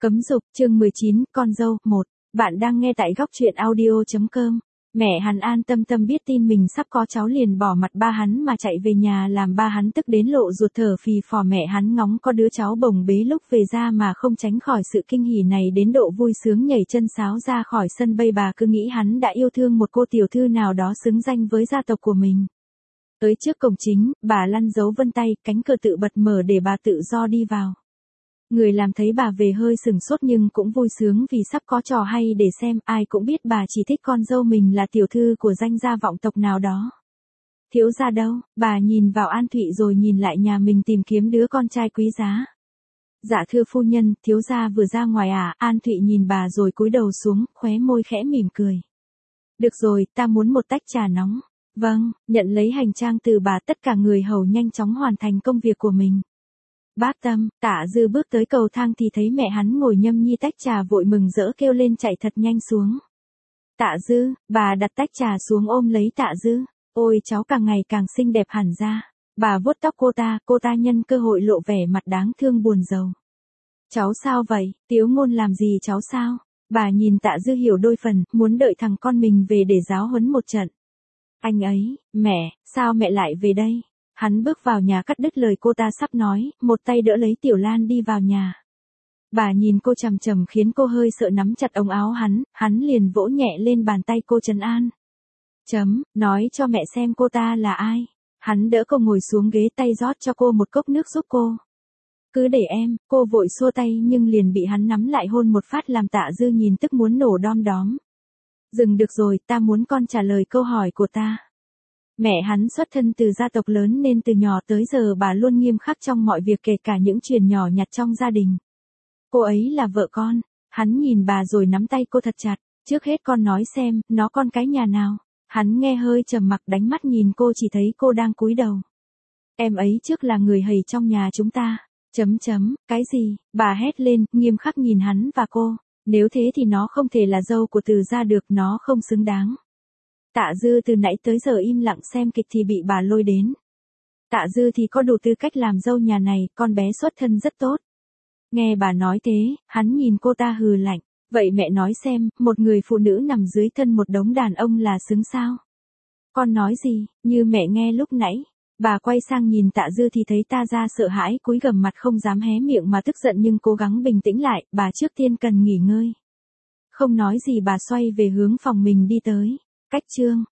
Cấm dục, chương 19, con dâu, 1. Bạn đang nghe tại góc truyện audio.com. Mẹ hắn An Tâm Tâm biết tin mình sắp có cháu liền bỏ mặt ba hắn mà chạy về nhà, làm ba hắn tức đến lộ ruột thở phì phò. Mẹ hắn ngóng có đứa cháu bồng bế lúc về ra mà không tránh khỏi sự kinh hỉ này, đến độ vui sướng nhảy chân sáo ra khỏi sân bay. Bà cứ nghĩ hắn đã yêu thương một cô tiểu thư nào đó xứng danh với gia tộc của mình. Tới trước cổng chính, bà lăn dấu vân tay, cánh cửa tự bật mở để bà tự do đi vào. Người làm thấy bà về hơi sửng sốt nhưng cũng vui sướng vì sắp có trò hay để xem. Ai cũng biết bà chỉ thích con dâu mình là tiểu thư của danh gia vọng tộc nào đó. Thiếu gia đâu? Bà nhìn vào An Thụy rồi nhìn lại nhà mình tìm kiếm đứa con trai quý giá. Dạ thưa phu nhân, thiếu gia vừa ra ngoài à? An Thụy nhìn bà rồi cúi đầu xuống, khóe môi khẽ mỉm cười. Được rồi, ta muốn một tách trà nóng. Vâng, nhận lấy hành trang từ bà, tất cả người hầu nhanh chóng hoàn thành công việc của mình. Bác Tâm, Tạ Dư bước tới cầu thang thì thấy mẹ hắn ngồi nhâm nhi tách trà, vội mừng rỡ kêu lên chạy thật nhanh xuống. Tạ Dư, bà đặt tách trà xuống ôm lấy Tạ Dư. Ôi cháu càng ngày càng xinh đẹp hẳn ra. Bà vuốt tóc cô ta nhân cơ hội lộ vẻ mặt đáng thương buồn rầu. Cháu sao vậy, Tiếu Ngôn làm gì cháu sao? Bà nhìn Tạ Dư hiểu đôi phần, muốn đợi thằng con mình về để giáo huấn một trận. Anh ấy, mẹ, sao mẹ lại về đây? Hắn bước vào nhà cắt đứt lời cô ta sắp nói, một tay đỡ lấy Tiểu Lan đi vào nhà. Bà nhìn cô chằm chằm khiến cô hơi sợ, nắm chặt ống áo hắn liền vỗ nhẹ lên bàn tay cô trấn an. Nói cho mẹ xem cô ta là ai. Hắn đỡ cô ngồi xuống ghế, tay rót cho cô một cốc nước giúp cô. Cứ để em, cô vội xua tay nhưng liền bị hắn nắm lại hôn một phát làm Tạ Dư nhìn tức muốn nổ đom đóm. Dừng được rồi, ta muốn con trả lời câu hỏi của ta. Mẹ hắn xuất thân từ gia tộc lớn nên từ nhỏ tới giờ bà luôn nghiêm khắc trong mọi việc, kể cả những chuyện nhỏ nhặt trong gia đình. Cô ấy là vợ con. Hắn nhìn bà rồi nắm tay cô thật chặt. Trước hết con nói xem, nó con cái nhà nào? Hắn nghe hơi trầm mặc, đánh mắt nhìn cô, chỉ thấy cô đang cúi đầu. Em ấy trước là người hầy trong nhà chúng ta. Cái gì? Bà hét lên, nghiêm khắc nhìn hắn và cô. Nếu thế thì nó không thể là dâu của Từ gia được, nó không xứng đáng. Tạ Dư từ nãy tới giờ im lặng xem kịch thì bị bà lôi đến. Tạ Dư thì có đủ tư cách làm dâu nhà này, con bé xuất thân rất tốt. Nghe bà nói thế, hắn nhìn cô ta hừ lạnh. Vậy mẹ nói xem, một người phụ nữ nằm dưới thân một đống đàn ông là xứng sao? Con nói gì, như mẹ nghe lúc nãy. Bà quay sang nhìn Tạ Dư thì thấy ta ra sợ hãi, cúi gằm mặt không dám hé miệng mà tức giận nhưng cố gắng bình tĩnh lại. Bà trước tiên cần nghỉ ngơi. Không nói gì bà xoay về hướng phòng mình đi tới. Cách chương